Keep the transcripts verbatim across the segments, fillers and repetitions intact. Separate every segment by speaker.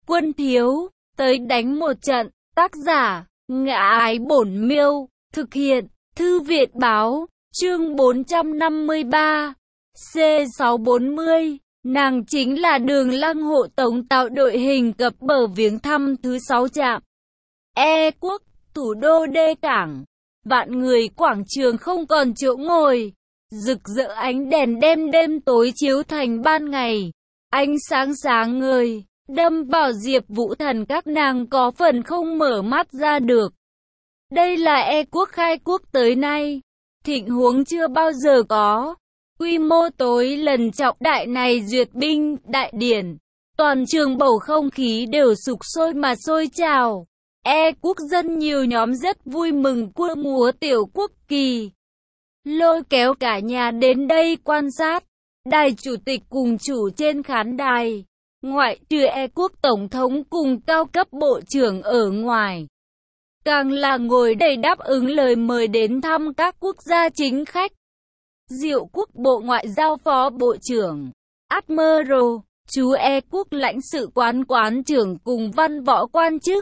Speaker 1: quân thiếu, tới đánh một trận. Tác giả, Ngã Ái Bổn Miêu, thực hiện, Thư viện Báo, chương bốn trăm năm mươi ba, C sáu trăm bốn mươi. Nàng chính là Đường Lăng hộ tống tạo đội hình cập bờ viếng thăm thứ sáu trạm E Quốc, thủ đô đê cảng. Vạn người quảng trường không còn chỗ ngồi, rực rỡ ánh đèn đêm đêm tối chiếu thành ban ngày. Ánh sáng sáng ngời, đâm vào Diệp Vũ Thần các nàng có phần không mở mắt ra được. Đây là E Quốc khai quốc tới nay, thịnh huống chưa bao giờ có. Quy mô tối lần trọng đại này duyệt binh, đại điển, toàn trường bầu không khí đều sục sôi mà sôi trào. E Quốc dân nhiều nhóm rất vui mừng cua múa tiểu quốc kỳ, lôi kéo cả nhà đến đây quan sát. Đài chủ tịch cùng chủ trên khán đài, ngoại trừ E Quốc tổng thống cùng cao cấp bộ trưởng ở ngoài, càng là ngồi đầy đáp ứng lời mời đến thăm các quốc gia chính khách. Diệu Quốc Bộ Ngoại giao Phó Bộ trưởng Admiral, chú E Quốc lãnh sự quán quán trưởng cùng văn võ quan chức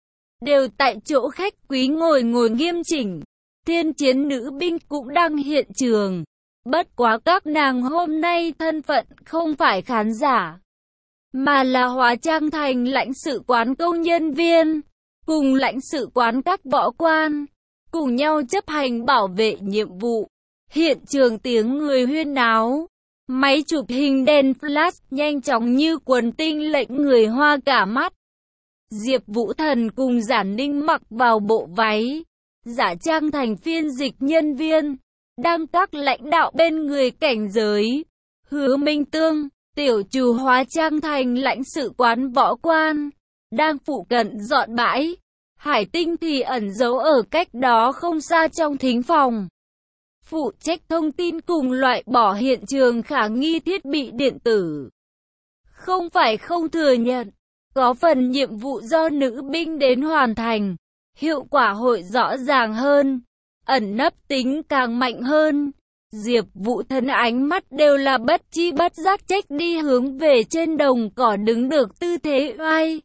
Speaker 1: đều tại chỗ khách quý ngồi ngồi nghiêm chỉnh. Thiên chiến nữ binh cũng đang hiện trường. Bất quá các nàng hôm nay thân phận không phải khán giả, mà là hóa trang thành lãnh sự quán công nhân viên, cùng lãnh sự quán các võ quan, cùng nhau chấp hành bảo vệ nhiệm vụ. Hiện trường tiếng người huyên náo, máy chụp hình đèn flash nhanh chóng như quần tinh lệnh người hoa cả mắt. Diệp Vũ Thần cùng Giản Ninh mặc vào bộ váy, giả trang thành phiên dịch nhân viên, đang các lãnh đạo bên người cảnh giới. Hứa Minh Tương, tiểu chủ hóa trang thành lãnh sự quán võ quan, đang phụ cận dọn bãi. Hải Tinh thì ẩn giấu ở cách đó không xa trong thính phòng, phụ trách thông tin cùng loại bỏ hiện trường khả nghi thiết bị điện tử. Không phải không thừa nhận, có phần nhiệm vụ do nữ binh đến hoàn thành, hiệu quả hội rõ ràng hơn, ẩn nấp tính càng mạnh hơn. Diệp Vũ Thần ánh mắt đều là bất chi bất giác trách đi hướng về trên đồng cỏ đứng được tư thế oai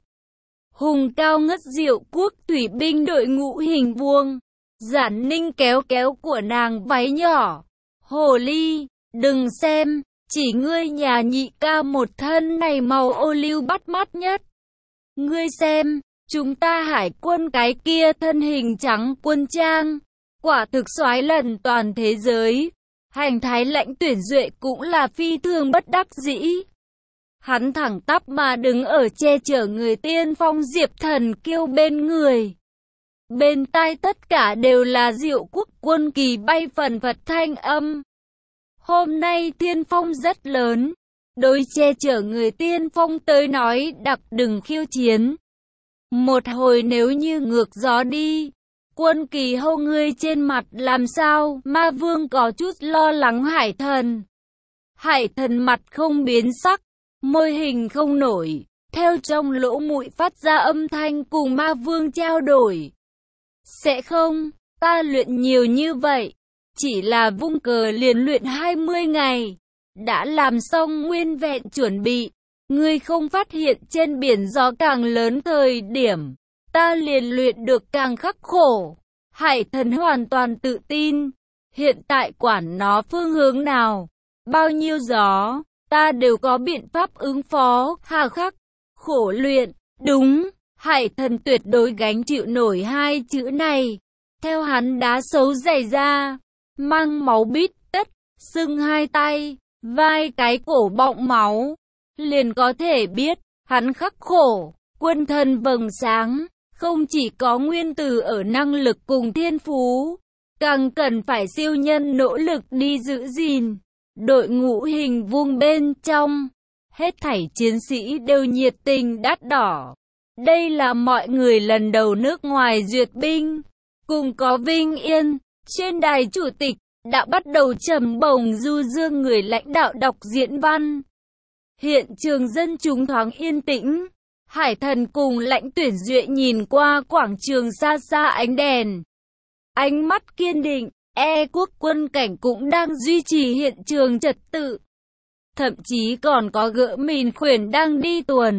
Speaker 1: hùng cao ngất. Diệu Quốc thủy binh đội ngũ hình vuông, Giản Ninh kéo kéo của nàng váy nhỏ. Hồ ly, đừng xem, chỉ ngươi nhà nhị ca một thân này màu ô liu bắt mắt nhất. Ngươi xem, chúng ta hải quân cái kia thân hình trắng quân trang, quả thực soái lần toàn thế giới. Hành thái lãnh tuyển duệ cũng là phi thường bất đắc dĩ. Hắn thẳng tắp mà đứng ở che chở người tiên phong Diệp Thần Kiêu bên người. Bên tai tất cả đều là Diệu Quốc quân kỳ bay phần phật thanh âm. Hôm nay tiên phong rất lớn, đối che chở người tiên phong tới nói đặc đừng khiêu chiến. Một hồi nếu như ngược gió đi, quân kỳ hô ngươi trên mặt làm sao? Ma Vương có chút lo lắng Hải Thần. Hải Thần mặt không biến sắc, môi hình không nổi, theo trong lỗ mũi phát ra âm thanh cùng Ma Vương trao đổi. Sẽ không, ta luyện nhiều như vậy, chỉ là vung cờ liền luyện hai mươi ngày, đã làm xong nguyên vẹn chuẩn bị. Ngươi không phát hiện trên biển gió càng lớn thời điểm, ta liền luyện được càng khắc khổ. Hải Thần hoàn toàn tự tin, hiện tại quản nó phương hướng nào, bao nhiêu gió, ta đều có biện pháp ứng phó. Hà khắc, khổ luyện, đúng, Hải Thần tuyệt đối gánh chịu nổi hai chữ này. Theo hắn đá xấu dày ra, mang máu bít tất, sưng hai tay, vai cái cổ bọng máu, liền có thể biết, hắn khắc khổ. Quân thần vầng sáng, không chỉ có nguyên tử ở năng lực cùng thiên phú, càng cần phải siêu nhân nỗ lực đi giữ gìn. Đội ngũ hình vuông bên trong, hết thảy chiến sĩ đều nhiệt tình đắt đỏ. Đây là mọi người lần đầu nước ngoài duyệt binh, cùng có vinh yên. Trên đài chủ tịch, đã bắt đầu trầm bổng du dương người lãnh đạo đọc diễn văn. Hiện trường dân chúng thoáng yên tĩnh. Hải Thần cùng lãnh tuyển duệ nhìn qua quảng trường xa xa ánh đèn, ánh mắt kiên định. E Quốc quân cảnh cũng đang duy trì hiện trường trật tự, thậm chí còn có gỡ mìn khuyển đang đi tuần.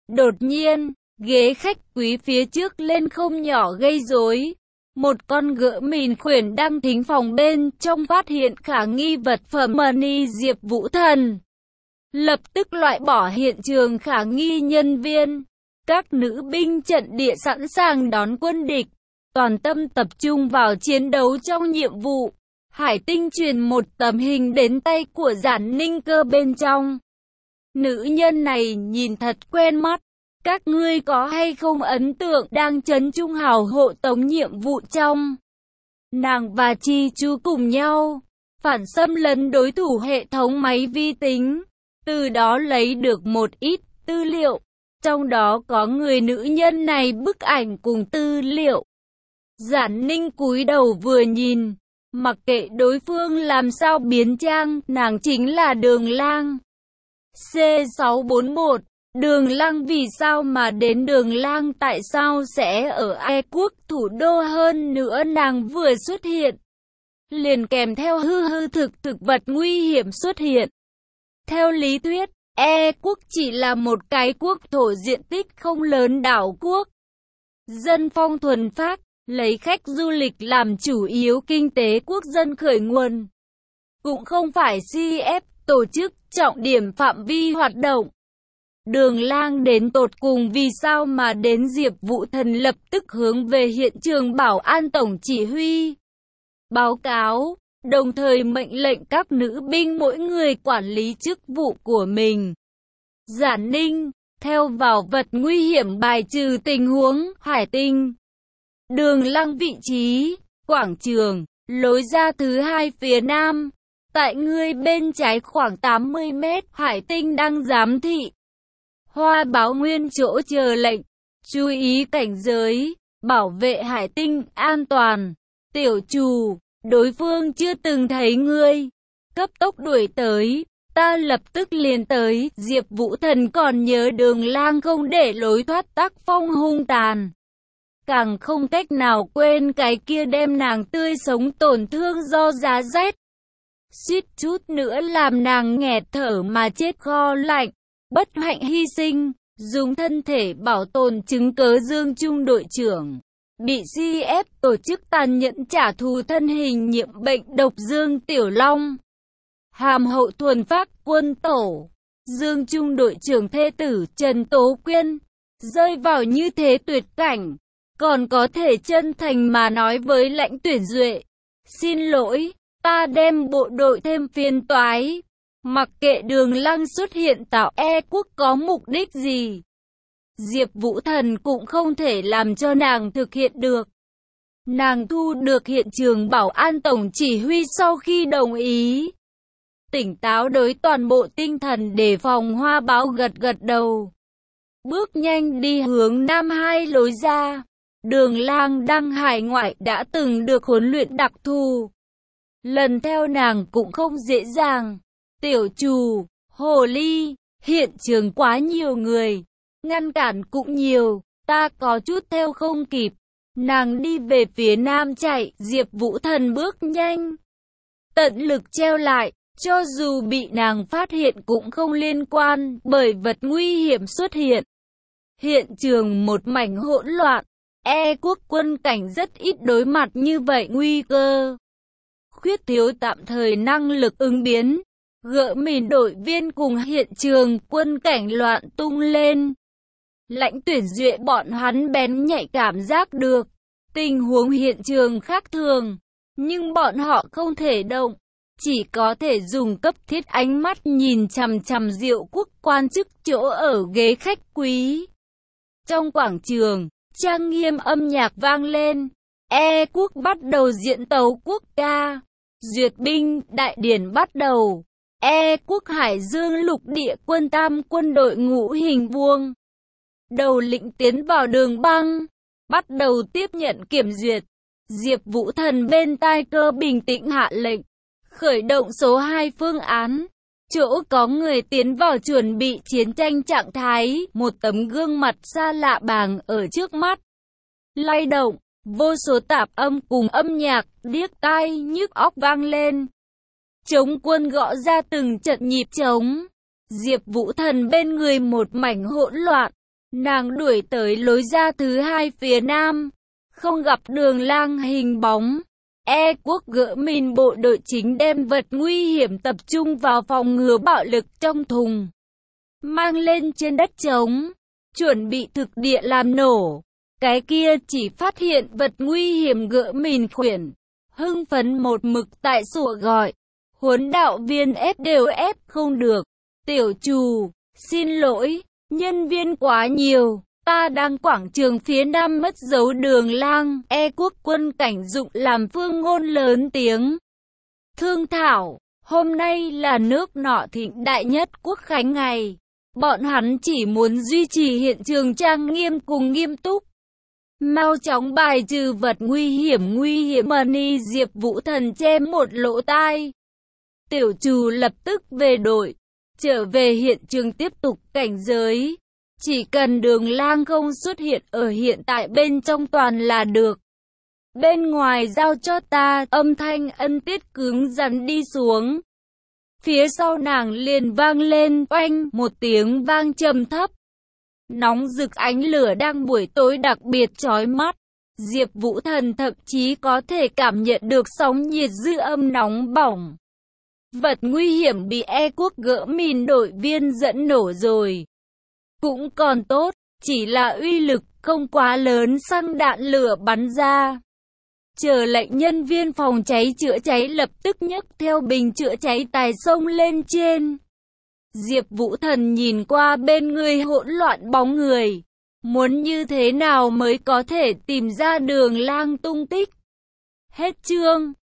Speaker 1: Đột nhiên, ghế khách quý phía trước lên không nhỏ gây rối. Một con ngựa mìn khuyển đang thính phòng bên trong phát hiện khả nghi vật phẩm money Diệp Vũ Thần. Lập tức loại bỏ hiện trường khả nghi nhân viên. Các nữ binh trận địa sẵn sàng đón quân địch. Toàn tâm tập trung vào chiến đấu trong nhiệm vụ. Hải Tinh truyền một tấm hình đến tay của Giản Ninh Cơ bên trong. Nữ nhân này nhìn thật quen mắt. Các ngươi có hay không ấn tượng đang trấn trung hào hộ tống nhiệm vụ trong. Nàng và Chi Chu cùng nhau, phản xâm lấn đối thủ hệ thống máy vi tính. Từ đó lấy được một ít tư liệu. Trong đó có người nữ nhân này bức ảnh cùng tư liệu. Giản Ninh cúi đầu vừa nhìn. Mặc kệ đối phương làm sao biến trang, nàng chính là Đường Lang. C sáu bốn mốt. Đường Lang vì sao mà đến Đường Lang tại sao sẽ ở E quốc thủ đô hơn nữa nàng vừa xuất hiện. Liền kèm theo hư hư thực thực vật nguy hiểm xuất hiện. Theo lý thuyết, E quốc chỉ là một cái quốc thổ diện tích không lớn đảo quốc. Dân phong thuần phác, lấy khách du lịch làm chủ yếu kinh tế quốc dân khởi nguồn. Cũng không phải xê ép tổ chức trọng điểm phạm vi hoạt động. Đường Lang đến tột cùng vì sao mà đến Diệp Vũ Thần lập tức hướng về hiện trường bảo an tổng chỉ huy. Báo cáo, đồng thời mệnh lệnh các nữ binh mỗi người quản lý chức vụ của mình. Giản Ninh, theo vào vật nguy hiểm bài trừ tình huống, Hải Tinh. Đường Lang vị trí, quảng trường, lối ra thứ hai phía nam. Tại ngươi bên trái khoảng tám mươi mét, Hải Tinh đang giám thị. Hoa báo nguyên chỗ chờ lệnh, chú ý cảnh giới, bảo vệ Hải Tinh an toàn. Tiểu chủ, đối phương chưa từng thấy ngươi, cấp tốc đuổi tới, ta lập tức liền tới. Diệp Vũ Thần còn nhớ Đường Lang không để lối thoát tác phong hung tàn. Càng không cách nào quên cái kia đem nàng tươi sống tổn thương do giá rét. Suýt chút nữa làm nàng nghẹt thở mà chết kho lạnh. Bất hạnh hy sinh, dùng thân thể bảo tồn chứng cớ Dương Trung đội trưởng. Bị xê ép tổ chức tàn nhẫn trả thù thân hình nhiễm bệnh độc Dương Tiểu Long. Hàm hậu thuần phác quân tổ. Dương Trung đội trưởng thê tử Trần Tố Quyên. Rơi vào như thế tuyệt cảnh. Còn có thể chân thành mà nói với lãnh tuyển Duệ. Xin lỗi, ta đem bộ đội thêm phiền toái. Mặc kệ Đường Lang xuất hiện tạo E quốc có mục đích gì. Diệp Vũ Thần cũng không thể làm cho nàng thực hiện được. Nàng thu được hiện trường bảo an tổng chỉ huy sau khi đồng ý. Tỉnh táo đối toàn bộ tinh thần đề phòng Hoa báo gật gật đầu. Bước nhanh đi hướng nam hai lối ra. Đường Lang đang hải ngoại đã từng được huấn luyện đặc thù. Lần theo nàng cũng không dễ dàng. Tiểu chủ, hồ ly, hiện trường quá nhiều người. Ngăn cản cũng nhiều, ta có chút theo không kịp. Nàng đi về phía nam chạy, Diệp Vũ Thần bước nhanh. Tận lực treo lại, cho dù bị nàng phát hiện cũng không liên quan, bởi vật nguy hiểm xuất hiện. Hiện trường một mảnh hỗn loạn, E quốc quân cảnh rất ít đối mặt như vậy nguy cơ. Khuyết thiếu tạm thời năng lực ứng biến, gỡ mìn đội viên cùng hiện trường quân cảnh loạn tung lên. Lãnh tuyển Duệ bọn hắn bén nhạy cảm giác được tình huống hiện trường khác thường, nhưng bọn họ không thể động, chỉ có thể dùng cấp thiết ánh mắt nhìn chằm chằm Diệu quốc quan chức chỗ ở ghế khách quý. Trong quảng trường, trang nghiêm âm nhạc vang lên, E quốc bắt đầu diễn tấu quốc ca, duyệt binh, đại điển bắt đầu. E quốc Hải Dương lục địa quân tam quân đội ngũ hình vuông. Đầu lĩnh tiến vào đường băng, bắt đầu tiếp nhận kiểm duyệt. Diệp Vũ Thần bên tai cơ bình tĩnh hạ lệnh, khởi động số hai phương án. Chỗ có người tiến vào chuẩn bị chiến tranh trạng thái, một tấm gương mặt xa lạ bàng ở trước mắt. Lay động, vô số tạp âm cùng âm nhạc, điếc tai nhức óc vang lên. Trống quân gõ ra từng trận nhịp trống. Diệp Vũ Thần bên người một mảnh hỗn loạn. Nàng đuổi tới lối ra thứ hai phía nam, không gặp Đường Lang hình bóng. E quốc gỡ mìn bộ đội chính đem vật nguy hiểm tập trung vào phòng ngừa bạo lực trong thùng, mang lên trên đất trống, chuẩn bị thực địa làm nổ. Cái kia chỉ phát hiện vật nguy hiểm gỡ mìn khuyển, hưng phấn một mực tại sủa gọi. Huấn đạo viên ép đều ép không được. Tiểu trù, xin lỗi, nhân viên quá nhiều. Ta đang quảng trường phía nam mất dấu Đường Lang. E quốc quân cảnh dụng làm phương ngôn lớn tiếng. Thương thảo, hôm nay là nước nọ thịnh đại nhất quốc khánh ngày. Bọn hắn chỉ muốn duy trì hiện trường trang nghiêm cùng nghiêm túc. Mau chóng bài trừ vật nguy hiểm nguy hiểm. Mani Diệp Vũ Thần che một lỗ tai. Tiểu trù lập tức về đội, trở về hiện trường tiếp tục cảnh giới. Chỉ cần Đường Lang không xuất hiện ở hiện tại, bên trong toàn là được. Bên ngoài giao cho ta. Âm thanh Ân Tiết cứng rắn đi xuống. Phía sau nàng liền vang lên oanh một tiếng vang trầm thấp. Nóng rực ánh lửa đang buổi tối đặc biệt chói mắt. Diệp Vũ Thần thậm chí có thể cảm nhận được sóng nhiệt dư âm nóng bỏng. Vật nguy hiểm bị E quốc gỡ mìn đội viên dẫn nổ rồi. Cũng còn tốt, chỉ là uy lực không quá lớn, xăng đạn lửa bắn ra. Chờ lệnh nhân viên phòng cháy chữa cháy lập tức nhấc theo bình chữa cháy tài xông lên trên. Diệp Vũ Thần nhìn qua bên người hỗn loạn bóng người. Muốn như thế nào mới có thể tìm ra Đường Lang tung tích? Hết chương.